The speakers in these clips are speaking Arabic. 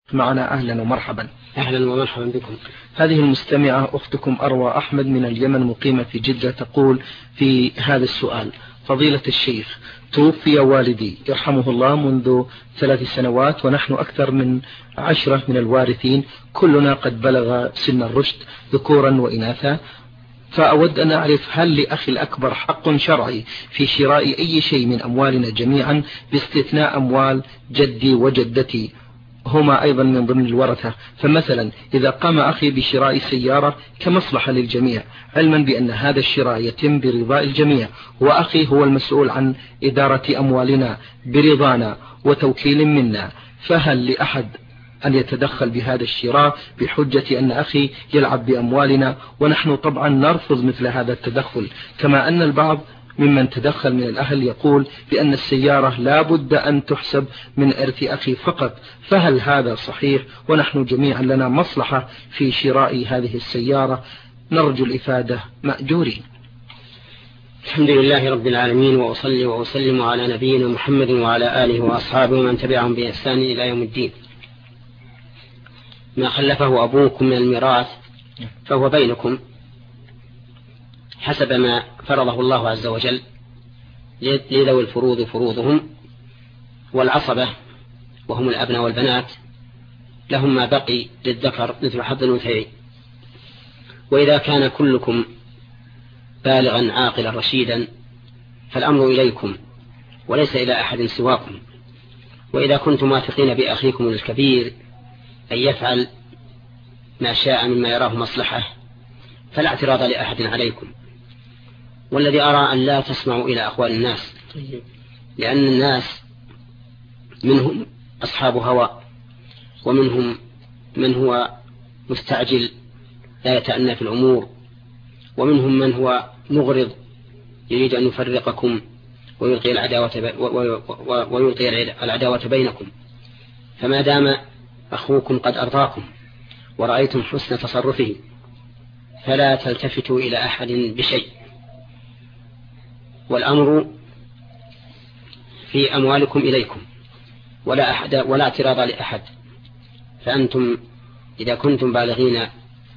معنا. أهلا ومرحبا. أهلا ومرحبا بكم. هذه المستمعة أختكم أروى أحمد من اليمن مقيمة في جدة تقول في هذا السؤال: فضيلة الشيخ، توفي والدي يرحمه الله منذ 3 سنوات، ونحن أكثر من 10 من الوارثين، كلنا قد بلغ سن الرشد ذكورا وإناثا، فأود أن أعرف هل لأخي الأكبر حق شرعي في شراء أي شيء من أموالنا جميعا باستثناء أموال جدي وجدتي، هما أيضا من ضمن الورثة. فمثلا إذا قام أخي بشراء سيارة كمصلحة للجميع، علما بأن هذا الشراء يتم برضاء الجميع، وأخي هو المسؤول عن إدارة أموالنا برضانا وتوكيل منا، فهل لأحد أن يتدخل بهذا الشراء بحجة أن أخي يلعب بأموالنا؟ ونحن طبعا نرفض مثل هذا التدخل، كما أن البعض ممن تدخل من الأهل يقول بأن السيارة لا بد أن تحسب من إرث أخي فقط، فهل هذا صحيح؟ ونحن جميعا لنا مصلحة في شراء هذه السيارة، نرجو الإفادة مأجورين. الحمد لله رب العالمين، وأصلي وأسلم على نبينا محمد وعلى آله وأصحابه ومن تبعهم بإحسان إلى يوم الدين. ما خلفه أبوكم من الميراث فهو بينكم حسب ما فرضه الله عز وجل لذوي الفروض فروضهم، والعصبة وهم الأبناء والبنات لهم ما بقي للذكر مثل حظ الأنثيين. وإذا كان كلكم بالغا عاقلا رشيدا فالأمر إليكم وليس إلى أحد سواكم. وإذا كنتم واثقين بأخيكم الكبير أن يفعل ما شاء مما يراه مصلحة فلا اعتراض لأحد عليكم. والذي أرى أن لا تسمعوا إلى أقوال الناس، لأن الناس منهم أصحاب هوى، ومنهم من هو مستعجل لا يتأنى في الأمور، ومنهم من هو مغرض يريد أن يفرقكم ويلقي العداوة بينكم. فما دام أخوكم قد أرضاكم ورأيتم حسن تصرفه فلا تلتفتوا إلى أحد بشيء، والأمر في أموالكم إليكم ولا اعتراض لأحد. فأنتم إذا كنتم بالغين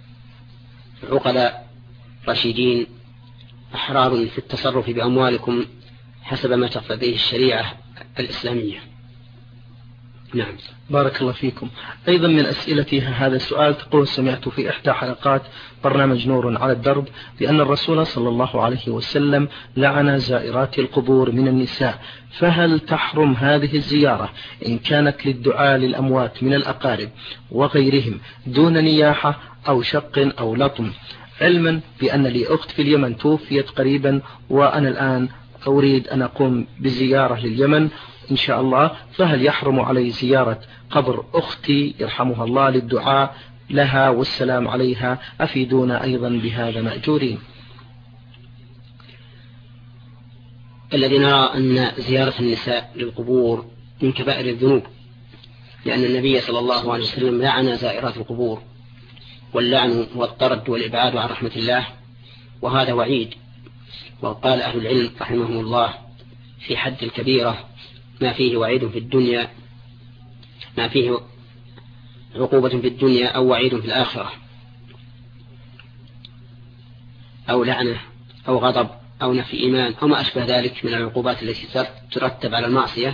عقلاء رشيدين أحرار في التصرف بأموالكم حسب ما تقتضيه الشريعة الإسلامية. نعم. بارك الله فيكم. أيضا من أسئلتها هذا السؤال تقول: سمعت في إحدى حلقات برنامج نور على الدرب بأن الرسول صلى الله عليه وسلم لعن زائرات القبور من النساء، فهل تحرم هذه الزيارة إن كانت للدعاء للأموات من الأقارب وغيرهم دون نياحة أو شق أو لطم، علما بأن لي أخت في اليمن توفيت قريبا وأنا الآن أريد أن أقوم بزيارة لليمن إن شاء الله، فهل يحرم علي زيارة قبر أختي يرحمها الله للدعاء لها والسلام عليها؟ أفيدونا أيضا بهذا مأجورين. الذي نرى أن زيارة النساء للقبور من كبائر الذنوب، لأن النبي صلى الله عليه وسلم لعن زائرات القبور، واللعن هو الطرد والإبعاد عن رحمة الله، وهذا وعيد. وقال أهل العلم رحمهم الله في حد الكبيرة ما فيه وعيد في الدنيا، ما فيه عقوبة في الدنيا أو وعيد في الآخرة، أو لعنة أو غضب أو نفي إيمان أو ما أشبه ذلك من العقوبات التي ترتب على المعصية،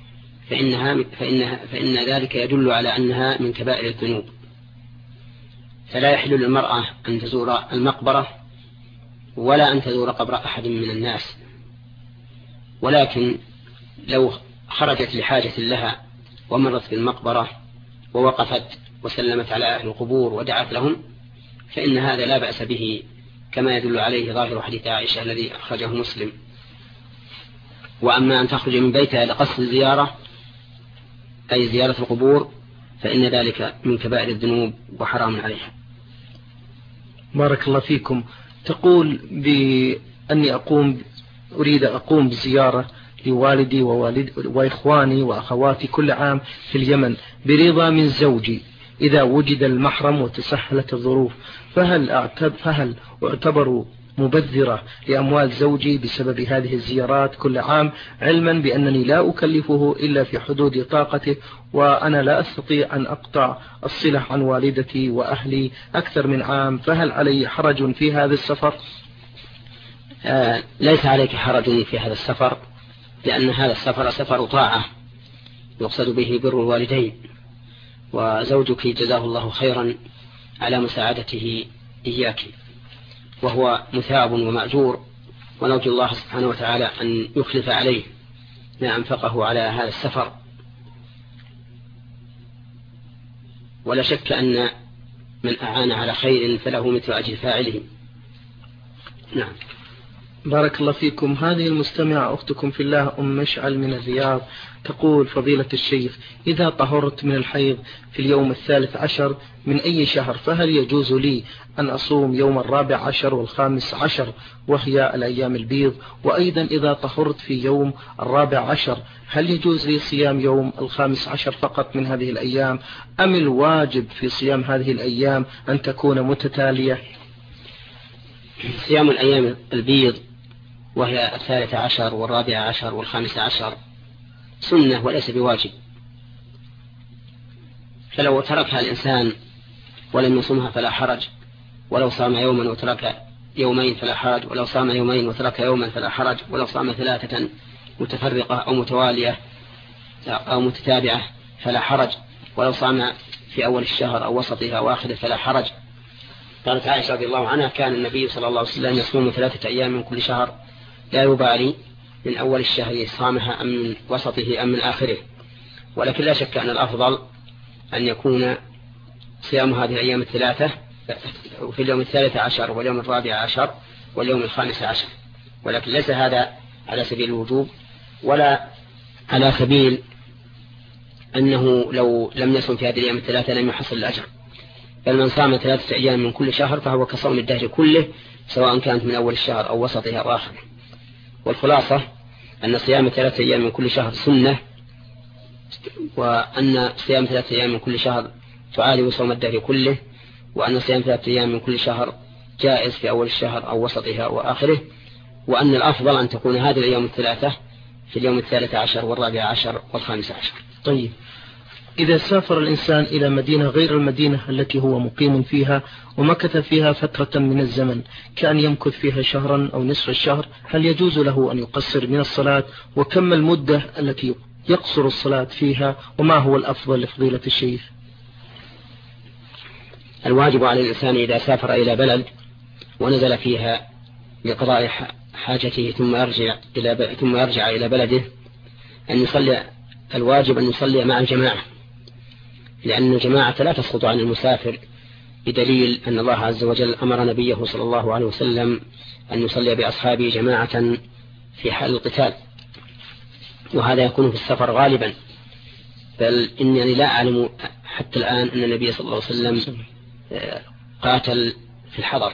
فإن ذلك يدل على أنها من كبائر الذنوب. فلا يحل للمرأة أن تزور المقبرة ولا أن تزور قبر أحد من الناس، ولكن لو خرجت لحاجة لها ومرت بالمقبرة ووقفت وسلمت على أهل القبور ودعت لهم فإن هذا لا بأس به، كما يدل عليه ظاهر حديث عائشة الذي أخرجه مسلم. وأما أن تخرج من بيتها لقصد الزيارة أي زيارة القبور فإن ذلك من كبائر الذنوب وحرام عليها. بارك الله فيكم. تقول بأني أريد أقوم بزيارة لوالدي وإخواني وأخواتي كل عام في اليمن برضا من زوجي إذا وجد المحرم وتسهلت الظروف، فهل أعتبر مبذرة لأموال زوجي بسبب هذه الزيارات كل عام، علما بأنني لا أكلفه إلا في حدود طاقته، وأنا لا أستطيع أن أقطع الصلة عن والدتي وأهلي أكثر من عام، فهل علي حرج في هذا السفر؟ ليس عليك حرج في هذا السفر، لأن هذا السفر سفر طاعة يقصد به بر الوالدين، وزوجك جزاه الله خيرا على مساعدته إياك، وهو مثاب ومأجور، ونرجو الله سبحانه وتعالى أن يخلف عليه ما أنفقه على هذا السفر. ولا شك أن من أعان على خير فله مثل أجر فاعله. نعم. بارك الله فيكم. هذه المستمعة أختكم في الله أم مشعل من الرياض تقول: فضيلة الشيخ، إذا طهرت من الحيض في اليوم 13 من أي شهر، فهل يجوز لي أن أصوم يوم 14 و15 وهي الأيام البيض؟ وأيضا إذا طهرت في يوم 14 هل يجوز لي صيام يوم 15 فقط من هذه الأيام، أم الواجب في صيام هذه الأيام أن تكون متتالية؟ صيام الأيام البيض وهي 13 و14 و15 سنة وليس بواجب، فلو تركها الإنسان ولم يصومها فلا حرج، ولو صام يوما وترك يومين فلا حرج، ولو صام يومين وترك يوما فلا حرج، ولو صام 3 متفرقة أو متوالية أو متتابعة فلا حرج، ولو صام في أول الشهر أو وسطه أو آخره فلا حرج. قالت عائشة رضي الله عنها: كان النبي صلى الله عليه وسلم يصوم 3 أيام من كل شهر لا يبالي من أول الشهر صامها أم من وسطه أم من آخره. ولكن لا شك أن الأفضل أن يكون صيام هذه الأيام 3 في اليوم 13 واليوم 14 واليوم 15، ولكن ليس هذا على سبيل الوجوب ولا على سبيل أنه لو لم يصم في هذه الأيام 3 لم يحصل الأجر، بل من صام 3 أيام من كل شهر فهو كصوم الدهر كله، سواء كانت من أول الشهر أو وسطه أو آخره. والخلاصة أن صيام 3 أيام من كل شهر سنة، وأن صيام 3 أيام من كل شهر تعادل صوم الدهر كله، وأن صيام 3 أيام من كل شهر جائز في أول الشهر أو وسطها وآخره، وأن الأفضل أن تكون هذه الأيام 3 في اليوم 13 و14 و15. طيب، إذا سافر الإنسان إلى مدينة غير المدينة التي هو مقيم فيها ومكث فيها فترة من الزمن، كأن يمكث فيها شهرا أو نصف الشهر، هل يجوز له أن يقصر من الصلاة؟ وكم المدة التي يقصر الصلاة فيها؟ وما هو الأفضل لفضيلة الشيخ؟ الواجب على الإنسان إذا سافر إلى بلد ونزل فيها لقضاء حاجته ثم يرجع إلى بلده أن يصلي. الواجب أن يصلي مع الجماعة، لأن الجماعة لا تسقط عن المسافر، بدليل أن الله عز وجل أمر نبيه صلى الله عليه وسلم أن يصلي بأصحابه جماعة في حال القتال، وهذا يكون في السفر غالبا، بل إنني لا أعلم حتى الآن أن النبي صلى الله عليه وسلم قاتل في الحضر.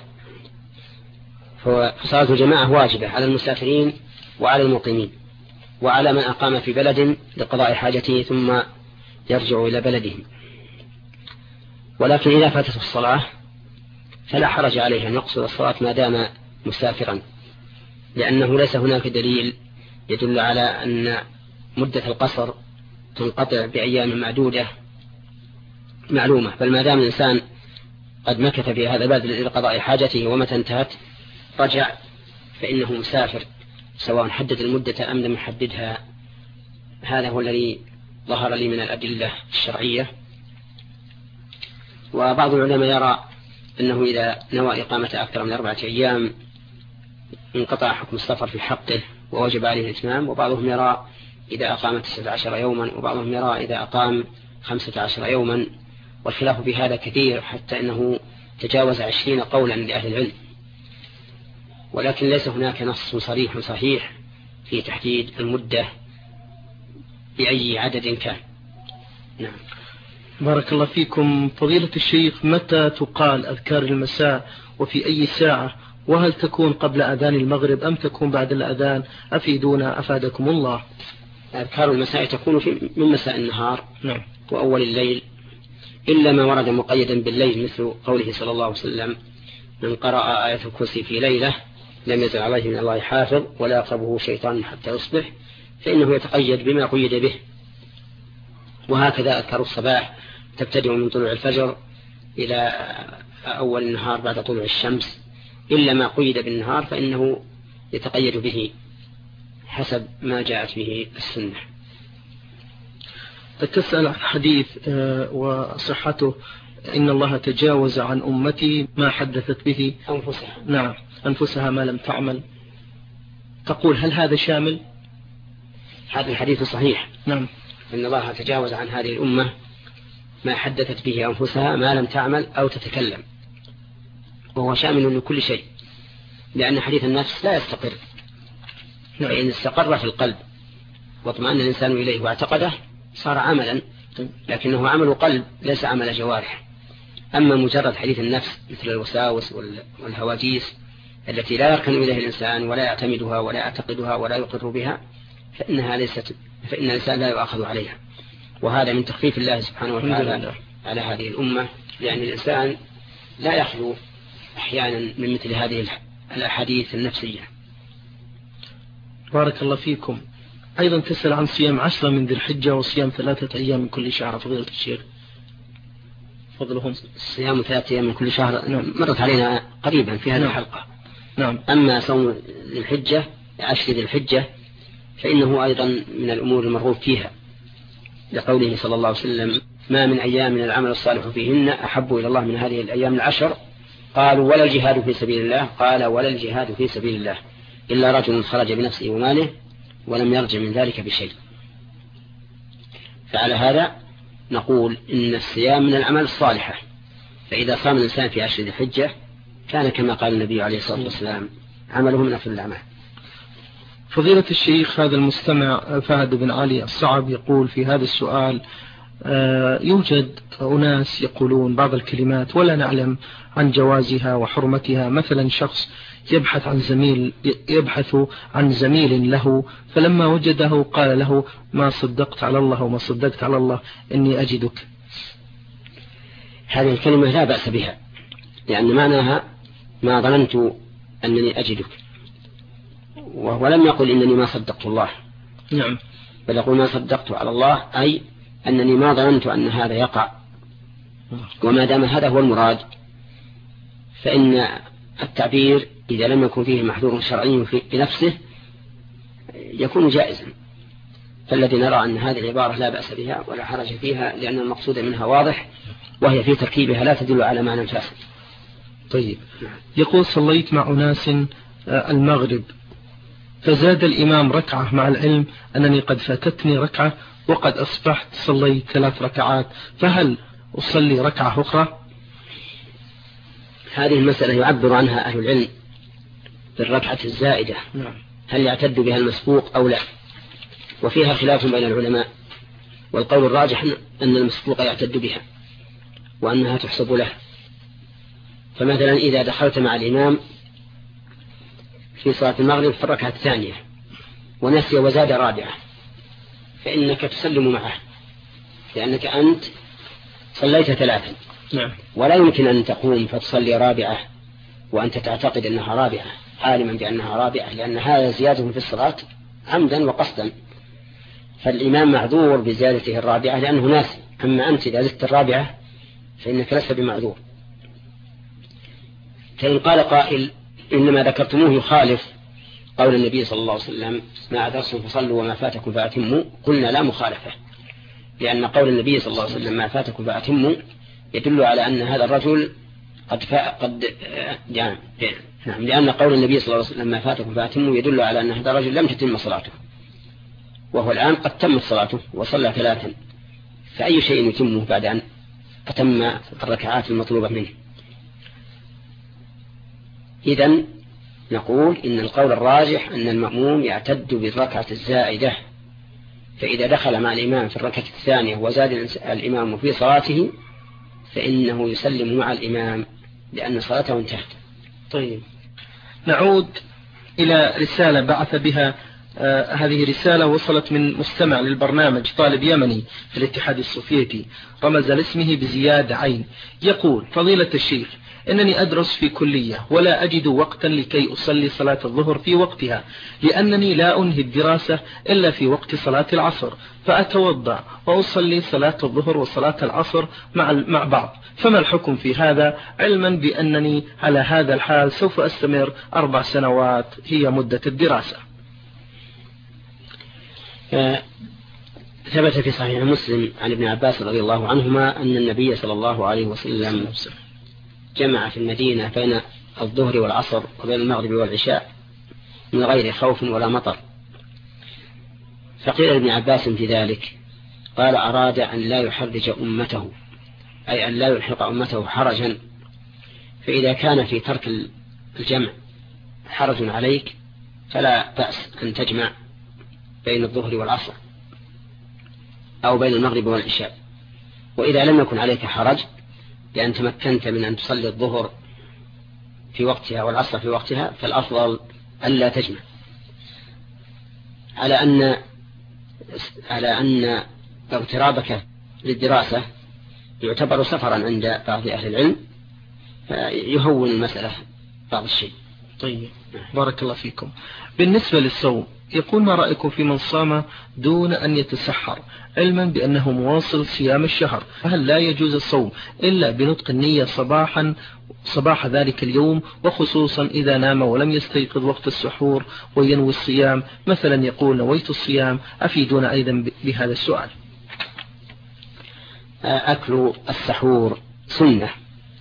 فصلاة الجماعة واجبة على المسافرين وعلى المقيمين وعلى من أقام في بلد لقضاء حاجته ثم يرجع إلى بلده. ولكن إذا فاتت الصلاة فلا حرج عليه أن يقصر الصلاة ما دام مسافرا، لأنه ليس هناك دليل يدل على أن مدة القصر تنقطع بأيام معدودة معلومة، بل ما دام الإنسان قد مكث في هذا البلد لقضاء حاجته ومتى انتهت رجع فإنه مسافر، سواء حدد المدة أم لم يحددها. هذا هو الذي ظهر لي من الأدلة الشرعية. وبعض العلماء يرى أنه إذا نوى إقامة أكثر من 4 أيام انقطع حكم السفر في حقه ووجب عليه الإتمام، وبعضهم يرى إذا أقام 19 يوما، وبعضهم يرى إذا أقام 15 يوما، والخلاف في هذا كثير حتى أنه تجاوز 20 قولا لأهل العلم، ولكن ليس هناك نص صريح صحيح في تحديد المدة بأي عدد كان. نعم. بارك الله فيكم. فضيلة الشيخ، متى تقال أذكار المساء وفي أي ساعة؟ وهل تكون قبل أذان المغرب أم تكون بعد الأذان؟ أفيدونا أفادكم الله. أذكار المساء تكون من مساء النهار نعم. وأول الليل، إلا ما ورد مقيدا بالليل مثل قوله صلى الله عليه وسلم: من قرأ آية الكرسي في ليلة لم يزل عليه من الله حافظ ولا يقربه شيطان حتى يصبح، فإنه يتقيد بما قيد به. وهكذا أذكار الصباح تبتدئ من طلوع الفجر إلى أول النهار بعد طلوع الشمس، إلا ما قيد بالنهار فإنه يتقيد به حسب ما جاءت به السنة. تسأل عن حديث وصحته: إن الله تجاوز عن أمتي ما حدثت به أنفسها. نعم، أنفسها ما لم تعمل. تقول هل هذا شامل؟ هذا الحديث صحيح. نعم. إن الله تجاوز عن هذه الأمة ما حدثت به أنفسها ما لم تعمل أو تتكلم، وهو شامل لكل شيء، لأن حديث النفس لا يستقر. فإن استقر في القلب واطمأن الإنسان إليه واعتقده صار عملا، لكنه عمل قلب ليس عمل جوارح. أما مجرد حديث النفس مثل الوساوس والهواجيس التي لا يركن إليها الإنسان ولا يعتمدها ولا يعتقدها ولا يقر بها، فإن الإنسان لا يؤاخذ عليها. وهذا من تخفيف الله سبحانه وتعالى على هذه الأمة، لأن الإنسان لا يخلو أحيانا من مثل هذه الأحاديث النفسية. بارك الله فيكم. أيضا تسأل عن صيام 10 من ذي الحجة وصيام 3 أيام من كل شهر. فضيلة الشيخ فضلهم صيام 3 أيام من كل شهر. نعم. مرت علينا قريبا في هذه الحلقة. نعم. أما صوم ذي الحجة 10 ذي الحجة فإنه أيضا من الأمور المرغوب فيها، لقوله صلى الله عليه وسلم: ما من أيام من العمل الصالح فيهن أحب إلى الله من هذه الأيام 10. قالوا: ولا الجهاد في سبيل الله؟ قال: ولا الجهاد في سبيل الله إلا رجل خرج بنفسه وماله ولم يرجع من ذلك بشيء. فعلى هذا نقول إن الصيام من الأعمال الصالحة، فإذا صام الإنسان في 10 ذي الحجة كان كما قال النبي عليه الصلاة والسلام عمله من أفضل الأعمال. فضيلة الشيخ، هذا المستمع فهد بن علي الصعب يقول في هذا السؤال: يوجد أناس يقولون بعض الكلمات ولا نعلم عن جوازها وحرمتها، مثلا شخص يبحث عن زميل له، فلما وجده قال له: ما صدقت على الله وما صدقت على الله إني أجدك. هذه الكلمة لا بأس بها، لأن معناها ما ظننت أنني أجدك، وهو لم يقل إنني ما صدقت الله. نعم. بل يقول ما صدقت على الله، أي أنني ما ظننت أن هذا يقع. وما دام هذا هو المراد فإن التعبير إذا لم يكن فيه محذور شرعي في نفسه يكون جائزا. فالذي نرى أن هذه العبارة لا بأس بها ولا حرج فيها، لأن المقصود منها واضح، وهي في تركيبها لا تدل على معنى فاسد. طيب. يقول: صليت مع أناس المغرب فزاد الإمام ركعة مع العلم أنني قد فاتتني ركعة وقد أصبحت صليت 3 ركعات، فهل أصلي ركعة أخرى؟ هذه المسألة يعبر عنها أهل العلم بالركعة الزائدة. نعم. هل يعتد بها المسبوق أو لا؟ وفيها خلاف بين العلماء، والقول الراجح أن المسبوق يعتد بها وأنها تحسب له. فمثلا إذا دخلت مع الإمام في صلاة المغرب في الركعة الثانية ونسي وزاد رابعة، فإنك تسلم معه، لأنك أنت صليت 3. نعم. ولا يمكن أن تقوم فتصلي رابعة وأنت تعتقد أنها رابعة عالما بأنها رابعة، لأن هذا زيادة في الصلاة عمدا وقصدا. فالإمام معذور بزيادته الرابعة لأنه ناسي، أما أنت إذا زدت الرابعة فإنك لست بمعذور. فإن قال قائل: إنما ذكرتموه يخالف قول النبي صلى الله عليه وسلم: ما أدركتم فصلوا وما فاتكم فأتموا، قلنا لا مخالفة، لأن قول النبي صلى الله عليه وسلم: ما فاتكم فأتموا يدل على أن هذا الرجل نعم، لأن قول النبي صلى الله عليه وسلم: ما فاتكم فأتموا يدل على أن هذا الرجل لم تتم صلاته، وهو الآن قد تمت صلاته وصلى 3، فأي شيء يتمه بعد أن أتم الركعات المطلوبة منه؟ إذن نقول إن القول الراجح أن المأموم يعتد بالركعة الزائدة، فإذا دخل مع الإمام في الركعة الثانية وزاد الإمام في صلاته فإنه يسلم مع الإمام لأن صلاته انتهت. طيب، نعود إلى رسالة بعث بها هذه رسالة وصلت من مستمع للبرنامج طالب يمني في الاتحاد السوفيتي، رمز لاسمه بزياد عين. يقول: فضيلة الشيخ، إنني أدرس في كلية ولا أجد وقتا لكي أصلي صلاة الظهر في وقتها، لأنني لا أنهي الدراسة إلا في وقت صلاة العصر، فأتوضأ وأصلي صلاة الظهر وصلاة العصر مع بعض، فما الحكم في هذا، علما بأنني على هذا الحال سوف أستمر 4 سنوات هي مدة الدراسة؟ ثبت في صحيح مسلم عن ابن عباس رضي الله عنهما أن النبي صلى الله عليه وسلم جمع في المدينة بين الظهر والعصر وبين المغرب والعشاء من غير خوف ولا مطر. فقيل لابن عباس في ذلك، قال: أراد أن لا يحرج أمته، أي أن لا يلحق أمته حرجا، فإذا كان في ترك الجمع حرج عليك فلا بأس أن تجمع بين الظهر والعصر أو بين المغرب والعشاء. وإذا لم يكن عليك حرج لأن تمكنت من أن تصلي الظهر في وقتها والعصر في وقتها، فالأفضل ألا تجمع، على أن اغترابك للدراسة يعتبر سفرا عند بعض أهل العلم، فيهون المسألة بعض الشيء. طيب، بارك الله فيكم. بالنسبة للصوم، يقول: ما رأيكم في من صام دون أن يتسحر، علما بأنه مواصل صيام الشهر، فهل لا يجوز الصوم إلا بنطق النية صباح ذلك اليوم، وخصوصا إذا نام ولم يستيقظ وقت السحور وينوي الصيام، مثلا يقول: نويت الصيام؟ أفيدونا أيضا بهذا السؤال. أكل السحور سنة،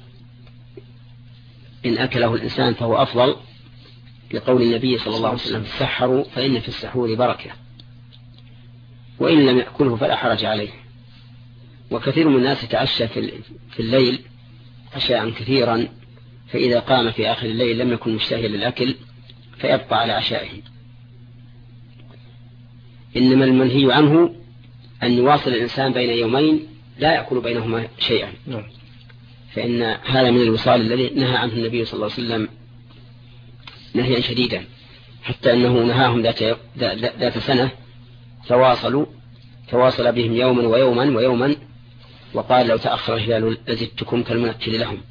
إن أكله الإنسان فهو أفضل، لقول النبي صلى الله عليه وسلم: تسحروا فإن في السحور بركة، وإن لم يأكله فلا حرج عليه. وكثير من الناس يتعشى في الليل عشاء كثيرا، فإذا قام في آخر الليل لم يكن مشتهيا للأكل فيبقى على عشائه. إنما المنهي عنه أن يواصل الإنسان بين يومين لا يأكل بينهما شيئا، فإن هذا من الوصال الذي نهى عنه النبي صلى الله عليه وسلم نهيا شديدا، حتى أنه نهاهم ذات سنة تواصل بهم يوما ويوما، وقال: لو تأخر الهلال لزدتكم كالمنكل لهم.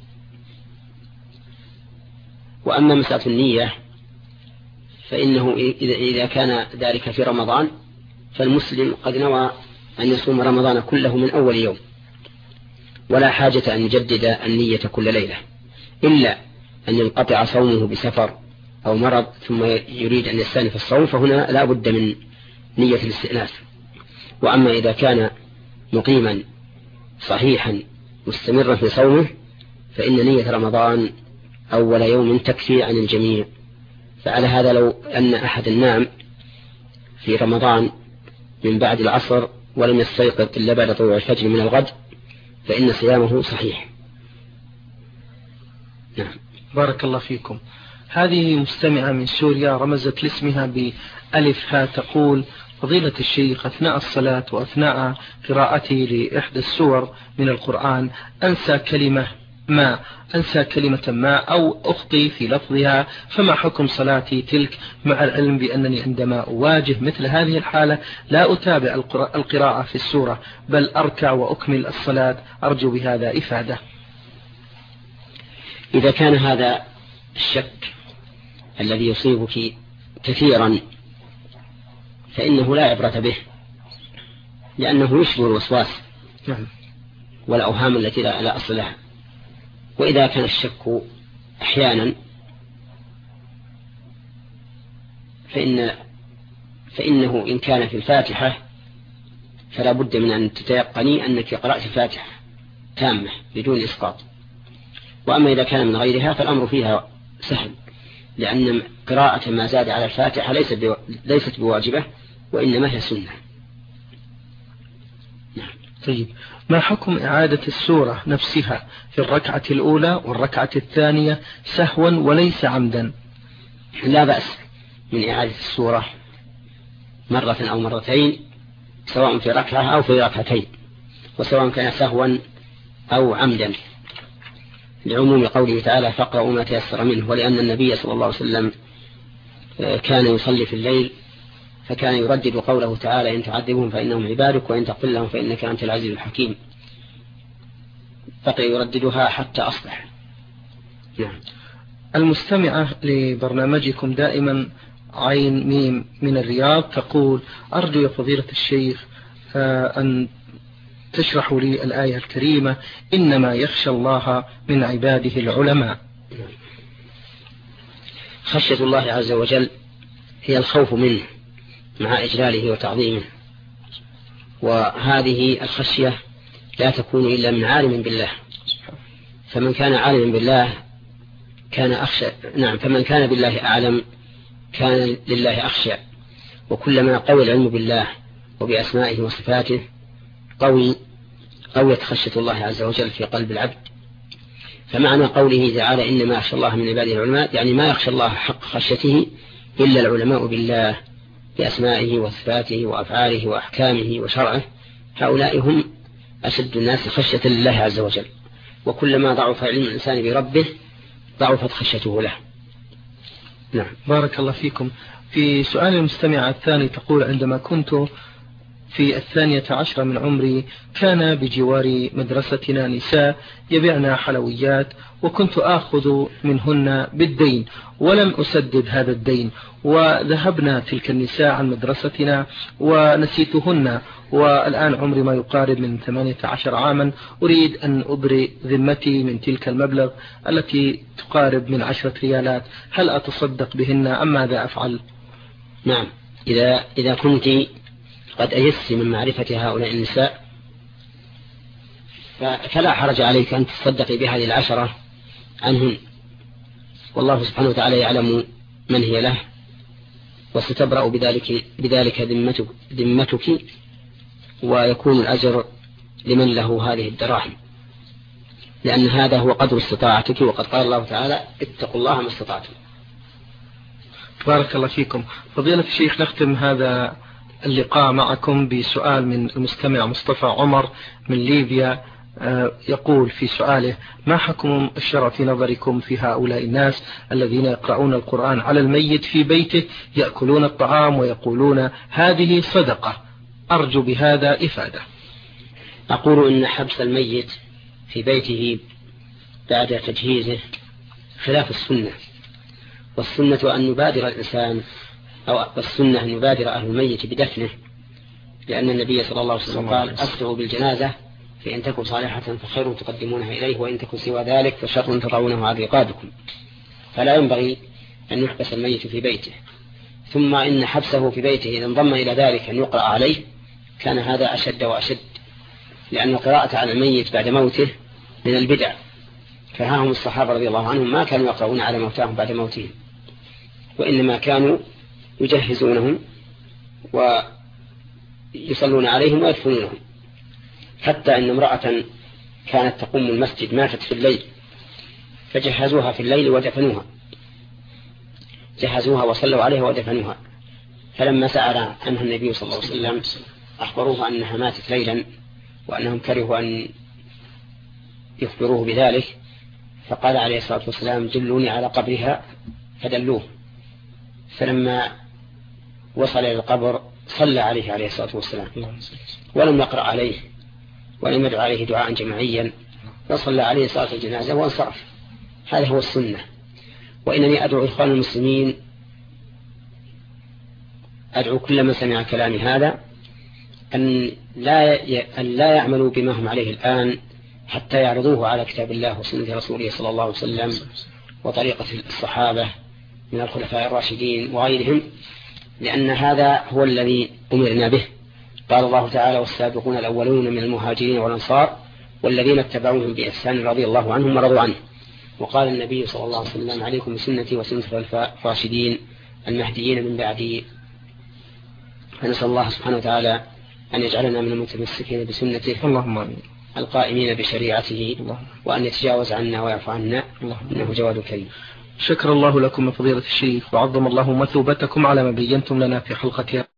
وأما مسألة النية فإنه إذا كان ذلك في رمضان فالمسلم قد نوى أن يصوم رمضان كله من أول يوم، ولا حاجة أن يجدد النية كل ليلة، إلا أن ينقطع صومه بسفر أو مرض ثم يريد أن يستأنف الصوم، فهنا لا بد من نية الاستئناف. وأما إذا كان مقيما صحيحا مستمرا في صومه فإن نية رمضان أول يوم تكفي عن الجميع. فعلى هذا لو أن أحد نام في رمضان من بعد العصر ولم يستيقظ إلا بعد طلوع الفجر من الغد فإن صيامه صحيح. نعم. بارك الله فيكم. هذه مستمعة من سوريا رمزت لاسمها بألف ها، تقول: فضيلة الشيخ، أثناء الصلاة وأثناء قراءتي لإحدى السور من القرآن أنسى كلمة ما أو أخطي في لفظها، فما حكم صلاتي تلك، مع العلم بأنني عندما أواجه مثل هذه الحالة لا أتابع القراءة في السورة بل أركع وأكمل الصلاة، أرجو بهذا إفادة. إذا كان هذا الشك الذي يصيبك كثيرا فإنه لا عبرة به، لأنه يشبه الوسواس والأوهام التي لا أصل لها. وإذا كان الشك أحيانا فإنه إن كان في الفاتحة فلا بد من أن تتيقني أنك قرأت الفاتحة تامة بدون إسقاط. وأما إذا كان من غيرها فالأمر فيها سهل، لأن قراءة ما زاد على الفاتحة ليست بواجبة وإنما هي سنة. نعم. طيب، ما حكم إعادة السورة نفسها في الركعة الأولى والركعة الثانية سهوا وليس عمدا؟ لا بأس من إعادة السورة مرة أو مرتين، سواء في ركعة أو في ركعتين، وسواء كان سهوا أو عمدا، لعموم قوله تعالى: فاقرأوا ما تيسر منه. ولأن النبي صلى الله عليه وسلم كان يصلي في الليل فكان يردد قوله تعالى إن تعذبهم فإنهم عبادك وإن تغفر لهم فإنك أنت العزيز الحكيم، بقي يرددها حتى أصبح. نعم. المستمعة لبرنامجكم دائما عين ميم من الرياض تقول أرجو يا فضيلة الشيخ أن تشرحوا لي الآية الكريمة إنما يخشى الله من عباده العلماء. خشية الله عز وجل هي الخوف منه مع إجلاله وتعظيمه، وهذه الخشية لا تكون إلا من عالم بالله، فمن كان عالما بالله كان أخشى. نعم، فمن كان بالله أعلم كان لله أخشى، وكلما قوي العلم بالله وبأسمائه وصفاته قويت خشية الله عز وجل في قلب العبد. فمعنى قوله تعالى إنما يخشى الله من عباده العلماء يعني ما يخشى الله حق خشيته إلا العلماء بالله بأسمائه وصفاته وأفعاله وأحكامه وشرعه، هؤلاء هم أشد الناس خشية لله عز وجل، وكلما ضعف علم الإنسان بربه ضعفت خشيته له. نعم. بارك الله فيكم. في سؤال المستمع الثاني تقول عندما كنت في 12 من عمري كان بجوار مدرستنا نساء يبيعن حلويات، وكنت آخذ منهن بالدين ولم أسدد هذا الدين، وذهبنا تلك النساء عن مدرستنا ونسيتهن، والآن عمري ما يقارب من 18 عاما، أريد أن أبرئ ذمتي من تلك المبلغ التي تقارب من 10 ريالات، هل أتصدق بهن أم ماذا أفعل؟ نعم، إذا كنت قد أيست من معرفة هؤلاء النساء فلا حرج عليك أن تصدقي بهذه 10 عنهن، والله سبحانه وتعالى يعلم من هي له، وستبرأ بذلك ذمتك، ويكون الأجر لمن له هذه الدراهم، لأن هذا هو قدر استطاعتك، وقد قال الله تعالى اتقوا الله ما استطعتم. بارك الله فيكم. فضيلة الشيخ، نختم هذا اللقاء معكم بسؤال من المستمع مصطفى عمر من ليبيا، يقول في سؤاله: ما حكم الشرع في نظركم في هؤلاء الناس الذين يقرؤون القرآن على الميت في بيته، يأكلون الطعام ويقولون هذه صدقة؟ أرجو بهذا إفادة. أقول إن حبس الميت في بيته بعد تجهيزه خلاف السنة، والسنة أن يبادر الإنسان والسنة أن يبادر أهل الميت بدفنه، لأن النبي صلى الله عليه وسلم قال: أسرعوا بالجنازة فإن تكن صالحة فخير تقدمونها إليه، وإن تكن سوى ذلك فشر تضعونه على رقابكم. فلا ينبغي أن يحبس الميت في بيته، ثم إن حبسه في بيته إذا انضم إلى ذلك أن يقرأ عليه كان هذا أشد وأشد، لأن القراءة على الميت بعد موته من البدع، فهاهم الصحابة رضي الله عنهم ما كانوا يقرؤون على موتاهم بعد موتهم، وإنما كانوا يجهزونهم ويصلون عليهم ويدفنونهم، حتى أن امرأة كانت تقوم المسجد ماتت في الليل فجهزوها في الليل ودفنوها، جهزوها وصلوا عليها ودفنوها، فلما سأل عنها النبي صلى الله عليه وسلم أخبروه أنها ماتت ليلا، وأنهم كرهوا أن يخبروه بذلك، فقال عليه الصلاة والسلام: دلوني على قبرها، فدلوه، فلما وصل إلى القبر صلى عليه عليه الصلاة والسلام، ولم يقرأ عليه ولم يدعو عليه دعاء جماعيا، فصلى عليه صلاة الجنازة وانصرف. هذا هو السنة. وإنني أدعو إخوان المسلمين، أدعو كل من سمع كلامي هذا أن لا يعملوا بما هم عليه الآن حتى يعرضوه على كتاب الله وسنة رسوله صلى الله عليه وسلم وطريقة الصحابة من الخلفاء الراشدين وغيرهم، لأن هذا هو الذي أمرنا به. قال الله تعالى: والسابقون الأولون من المهاجرين والأنصار والذين اتبعوهم بإحسان رضي الله عنهم ورضوا عنه. وقال النبي صلى الله عليه وسلم: عليكم بسنتي وسنة الخلفاء الراشدين المهديين من بعدي. فنسأل الله سبحانه وتعالى أن يجعلنا من المتمسكين بسنته، اللهم آمين، القائمين بشريعته، وأن يتجاوز عنا ويعفو عنا، إنه جواد كريم. شكر الله لكم فضيلة الشيخ، وعظم الله مثوبتكم على ما بينتم لنا في حلقة